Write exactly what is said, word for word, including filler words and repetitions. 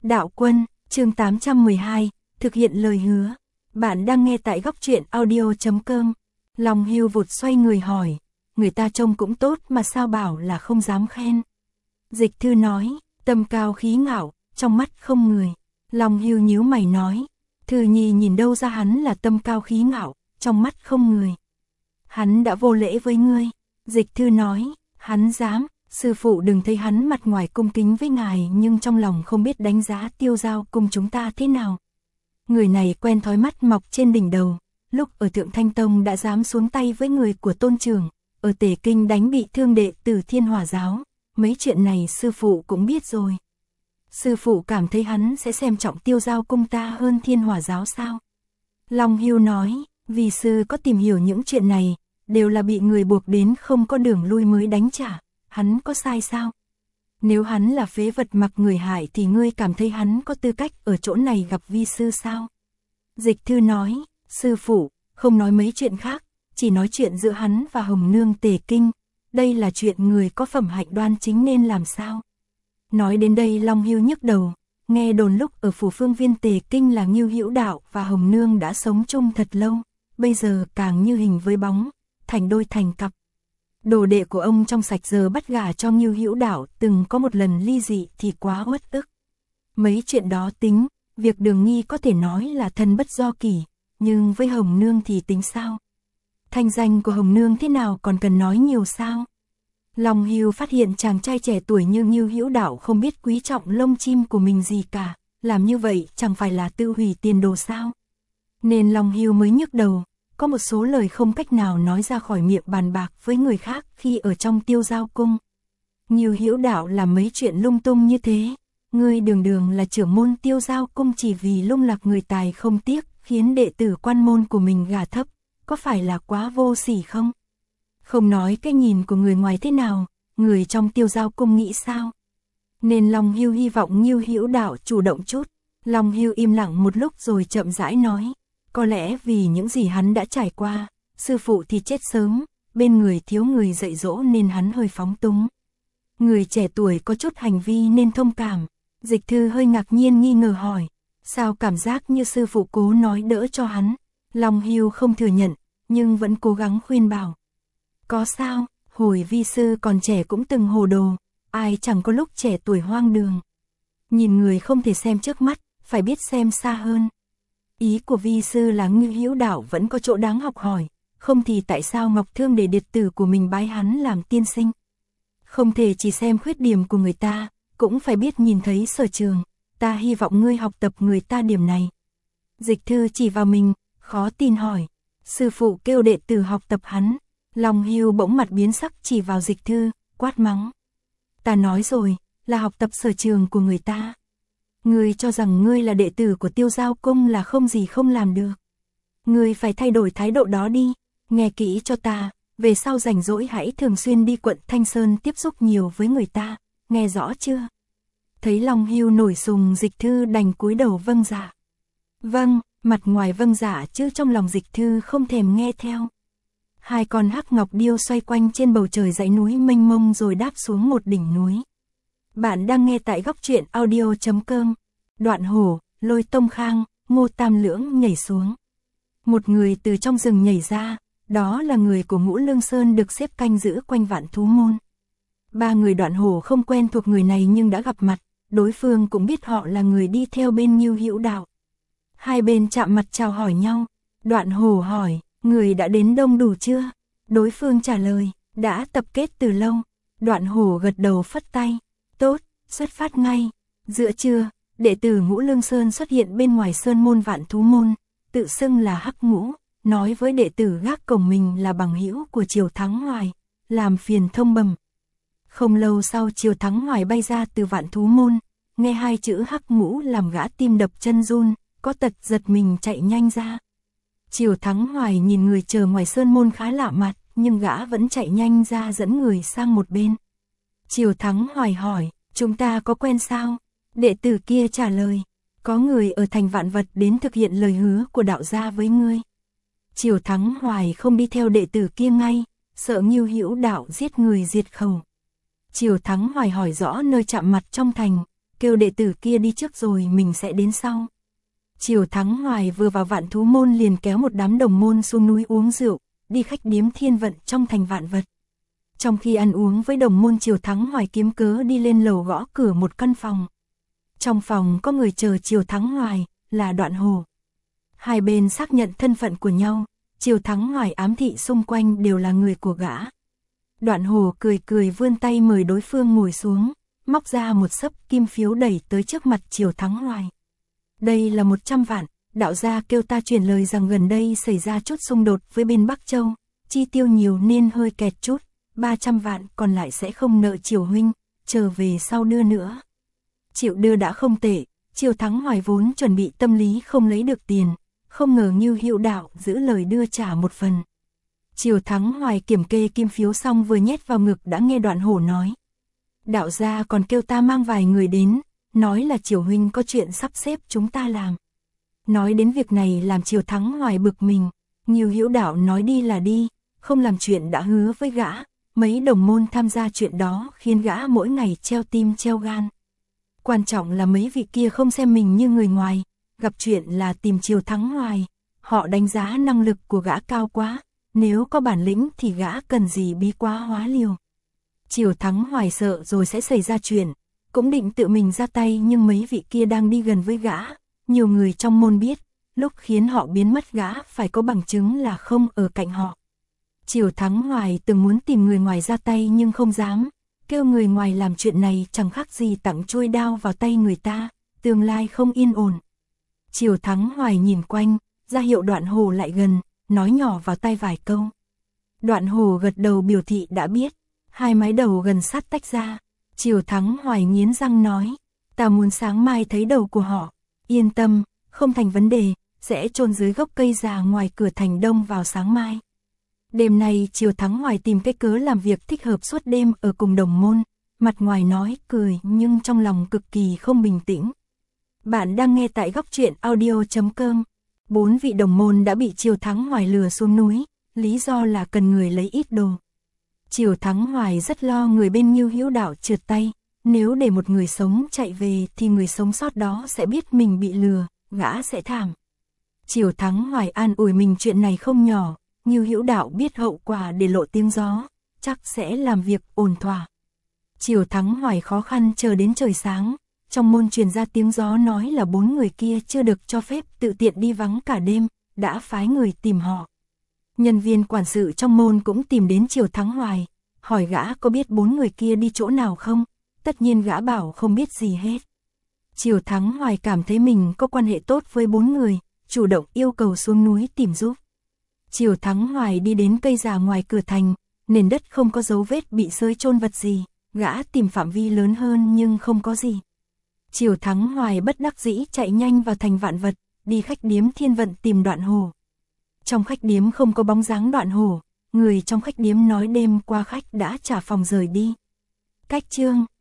Đạo Quân, chương tám trăm mười hai, thực hiện lời hứa. Bạn đang nghe tại góc truyện audio chấm com. Long Hưu vụt xoay người hỏi, người ta trông cũng tốt mà sao bảo là không dám khen. Dịch Thư nói, tâm cao khí ngạo, trong mắt không người. Long Hưu nhíu mày nói, Thư Nhi nhìn đâu ra hắn là tâm cao khí ngạo, trong mắt không người. Hắn đã vô lễ với ngươi. Dịch Thư nói, hắn dám. Sư phụ đừng thấy hắn mặt ngoài cung kính với ngài nhưng trong lòng không biết đánh giá Tiêu Giao cùng chúng ta thế nào. Người này quen thói mắt mọc trên đỉnh đầu, lúc ở Thượng Thanh Tông đã dám xuống tay với người của Tôn Trưởng, ở Tề Kinh đánh bị thương đệ tử Thiên Hỏa Giáo, mấy chuyện này sư phụ cũng biết rồi. Sư phụ cảm thấy hắn sẽ xem trọng Tiêu Giao cung ta hơn Thiên Hỏa Giáo sao? Long Hưu nói, vì sư có tìm hiểu những chuyện này, đều là bị người buộc đến không có đường lui mới đánh trả. Hắn có sai sao? Nếu hắn là phế vật mặc người hại thì ngươi cảm thấy hắn có tư cách ở chỗ này gặp vi sư sao? Dịch Thư nói, sư phụ, không nói mấy chuyện khác, chỉ nói chuyện giữa hắn và Hồng Nương Tề Kinh, đây là chuyện người có phẩm hạnh đoan chính nên làm sao? Nói đến đây Long Hưu nhức đầu, nghe đồn lúc ở phủ phương viên Tề Kinh là Ngưu Hữu Đạo và Hồng Nương đã sống chung thật lâu, bây giờ càng như hình với bóng, thành đôi thành cặp. Đồ đệ của ông trong sạch giờ bắt gả cho Ngưu Hữu Đạo từng có một lần ly dị thì quá uất ức. Mấy chuyện đó tính, việc Đường Nghi có thể nói là thân bất do kỷ, nhưng với Hồng Nương thì tính sao? Thanh danh của Hồng Nương thế nào còn cần nói nhiều sao? Long Hưu phát hiện chàng trai trẻ tuổi như Ngưu Hữu Đạo không biết quý trọng lông chim của mình gì cả, làm như vậy chẳng phải là tự hủy tiền đồ sao? Nên Long Hưu mới nhức đầu. Có một số lời không cách nào nói ra khỏi miệng bàn bạc với người khác khi ở trong Tiêu Giao cung. Ngưu Hữu Đạo làm mấy chuyện lung tung như thế, ngươi đường đường là trưởng môn Tiêu Giao cung chỉ vì lung lạc người tài không tiếc, khiến đệ tử quan môn của mình gà thấp, có phải là quá vô sỉ không? Không nói cái nhìn của người ngoài thế nào, người trong Tiêu Giao cung nghĩ sao? Nên Long Hưu hy vọng Ngưu Hữu Đạo chủ động chút. Long Hưu im lặng một lúc rồi chậm rãi nói. Có lẽ vì những gì hắn đã trải qua, sư phụ thì chết sớm, bên người thiếu người dạy dỗ nên hắn hơi phóng túng. Người trẻ tuổi có chút hành vi nên thông cảm. Dịch Thư hơi ngạc nhiên nghi ngờ hỏi, sao cảm giác như sư phụ cố nói đỡ cho hắn? Long Hưu không thừa nhận, nhưng vẫn cố gắng khuyên bảo. Có sao, hồi vi sư còn trẻ cũng từng hồ đồ, ai chẳng có lúc trẻ tuổi hoang đường. Nhìn người không thể xem trước mắt, phải biết xem xa hơn. Ý của vi sư là Ngưu Hữu Đạo vẫn có chỗ đáng học hỏi, không thì tại sao Ngọc Thương để đệ tử của mình bái hắn làm tiên sinh? Không thể chỉ xem khuyết điểm của người ta, cũng phải biết nhìn thấy sở trường, ta hy vọng ngươi học tập người ta điểm này. Dịch Thư chỉ vào mình, khó tin hỏi, sư phụ kêu đệ tử học tập hắn. Long Hưu bỗng mặt biến sắc chỉ vào Dịch Thư, quát mắng. Ta nói rồi, là học tập sở trường của người ta. Ngươi cho rằng ngươi là đệ tử của Tiêu Giao cung là không gì không làm được. Ngươi phải thay đổi thái độ đó đi, nghe kỹ cho ta, về sau rảnh rỗi hãy thường xuyên đi quận Thanh Sơn tiếp xúc nhiều với người ta, nghe rõ chưa? Thấy Long Hưu nổi sùng, Dịch Thư đành cúi đầu vâng dạ. Vâng, mặt ngoài vâng dạ chứ trong lòng Dịch Thư không thèm nghe theo. Hai con hắc ngọc điêu xoay quanh trên bầu trời dãy núi mênh mông rồi đáp xuống một đỉnh núi. Bạn đang nghe tại góc truyện audio chấm com. Đoạn Hổ, Lôi Tông Khang, Ngô Tam Lưỡng nhảy xuống. Một người từ trong rừng nhảy ra, đó là người của Ngũ Lương Sơn được xếp canh giữ quanh Vạn Thú Môn. Ba người Đoạn Hổ không quen thuộc người này nhưng đã gặp mặt, đối phương cũng biết họ là người đi theo bên Ngưu Hữu Đạo. Hai bên chạm mặt chào hỏi nhau, Đoạn Hổ hỏi, người đã đến đông đủ chưa? Đối phương trả lời, đã tập kết từ lâu. Đoạn Hổ gật đầu phất tay, tốt, xuất phát ngay. Giữa trưa, đệ tử Ngũ Lương Sơn xuất hiện bên ngoài sơn môn Vạn Thú Môn, tự xưng là Hắc Ngũ, nói với đệ tử gác cổng mình là bằng hữu của Triều Thắng Hoài, làm phiền thông bẩm. Không lâu sau Triều Thắng Hoài bay ra từ Vạn Thú Môn, nghe hai chữ Hắc Ngũ làm gã tim đập chân run, có tật giật mình chạy nhanh ra. Triều Thắng Hoài nhìn người chờ ngoài sơn môn khá lạ mặt, nhưng gã vẫn chạy nhanh ra dẫn người sang một bên. Triều Thắng Hoài hỏi, chúng ta có quen sao? Đệ tử kia trả lời, có người ở thành Vạn Vật đến thực hiện lời hứa của đạo gia với ngươi. Triều Thắng Hoài không đi theo đệ tử kia ngay, sợ Ngưu Hữu Đạo giết người diệt khẩu. Triều Thắng Hoài hỏi rõ nơi chạm mặt trong thành, kêu đệ tử kia đi trước rồi mình sẽ đến sau. Triều Thắng Hoài vừa vào Vạn Thú Môn liền kéo một đám đồng môn xuống núi uống rượu, đi khách điếm Thiên Vận trong thành Vạn Vật. Trong khi ăn uống với đồng môn, Triều Thắng Hoài kiếm cớ đi lên lầu gõ cửa một căn phòng. Trong phòng có người chờ Triều Thắng Hoài, là Đoạn Hổ. Hai bên xác nhận thân phận của nhau, Triều Thắng Hoài ám thị xung quanh đều là người của gã. Đoạn Hổ cười cười vươn tay mời đối phương ngồi xuống, móc ra một xấp kim phiếu đẩy tới trước mặt Triều Thắng Hoài. Đây là một trăm vạn, đạo gia kêu ta truyền lời rằng gần đây xảy ra chút xung đột với bên Bắc Châu, chi tiêu nhiều nên hơi kẹt chút, ba trăm vạn còn lại sẽ không nợ Triều huynh, chờ về sau đưa nữa. Chịu đưa đã không tệ, Triều Thắng Hoài vốn chuẩn bị tâm lý không lấy được tiền, không ngờ Ngưu Hữu Đạo giữ lời đưa trả một phần. Triều Thắng Hoài kiểm kê kim phiếu xong vừa nhét vào ngực đã nghe Đoạn Hổ nói. Đạo gia còn kêu ta mang vài người đến, nói là Triều huynh có chuyện sắp xếp chúng ta làm. Nói đến việc này làm Triều Thắng Hoài bực mình, Ngưu Hữu Đạo nói đi là đi, không làm chuyện đã hứa với gã, mấy đồng môn tham gia chuyện đó khiến gã mỗi ngày treo tim treo gan. Quan trọng là mấy vị kia không xem mình như người ngoài, gặp chuyện là tìm Triều Thắng Hoài, họ đánh giá năng lực của gã cao quá, nếu có bản lĩnh thì gã cần gì bí quá hóa liều. Triều Thắng Hoài sợ rồi sẽ xảy ra chuyện, cũng định tự mình ra tay nhưng mấy vị kia đang đi gần với gã, nhiều người trong môn biết, lúc khiến họ biến mất gã phải có bằng chứng là không ở cạnh họ. Triều Thắng Hoài từng muốn tìm người ngoài ra tay nhưng không dám, kêu người ngoài làm chuyện này chẳng khác gì tặng trôi đao vào tay người ta, tương lai không yên ổn. Triều Thắng Hoài nhìn quanh, ra hiệu Đoạn Hổ lại gần, nói nhỏ vào tai vài câu. Đoạn Hổ gật đầu biểu thị đã biết, hai mái đầu gần sát tách ra. Triều Thắng Hoài nghiến răng nói, ta muốn sáng mai thấy đầu của họ, yên tâm, không thành vấn đề, sẽ chôn dưới gốc cây già ngoài cửa thành Đông vào sáng mai. Đêm nay Triều Thắng Hoài tìm cái cớ làm việc thích hợp suốt đêm ở cùng đồng môn, mặt ngoài nói cười nhưng trong lòng cực kỳ không bình tĩnh. Bạn đang nghe tại góc truyện audio chấm com. Bốn vị đồng môn đã bị Triều Thắng Hoài lừa xuống núi, lý do là cần người lấy ít đồ. Triều Thắng Hoài rất lo người bên Ngưu Hữu Đạo trượt tay, nếu để một người sống chạy về thì người sống sót đó sẽ biết mình bị lừa, gã sẽ thảm. Triều Thắng Hoài an ủi mình chuyện này không nhỏ, Ngưu Hữu Đạo biết hậu quả để lộ tiếng gió, chắc sẽ làm việc ổn thỏa. Triều Thắng Hoài khó khăn chờ đến trời sáng, trong môn truyền ra tiếng gió nói là bốn người kia chưa được cho phép tự tiện đi vắng cả đêm, đã phái người tìm họ. Nhân viên quản sự trong môn cũng tìm đến Triều Thắng Hoài, hỏi gã có biết bốn người kia đi chỗ nào không, tất nhiên gã bảo không biết gì hết. Triều Thắng Hoài cảm thấy mình có quan hệ tốt với bốn người, chủ động yêu cầu xuống núi tìm giúp. Triều Thắng Hoài đi đến cây già ngoài cửa thành, nền đất không có dấu vết bị xới chôn vật gì, gã tìm phạm vi lớn hơn nhưng không có gì. Triều Thắng Hoài bất đắc dĩ chạy nhanh vào thành Vạn Vật, đi khách điếm Thiên Vận tìm Đoạn Hổ. Trong khách điếm không có bóng dáng Đoạn Hổ, người trong khách điếm nói đêm qua khách đã trả phòng rời đi. Cách chương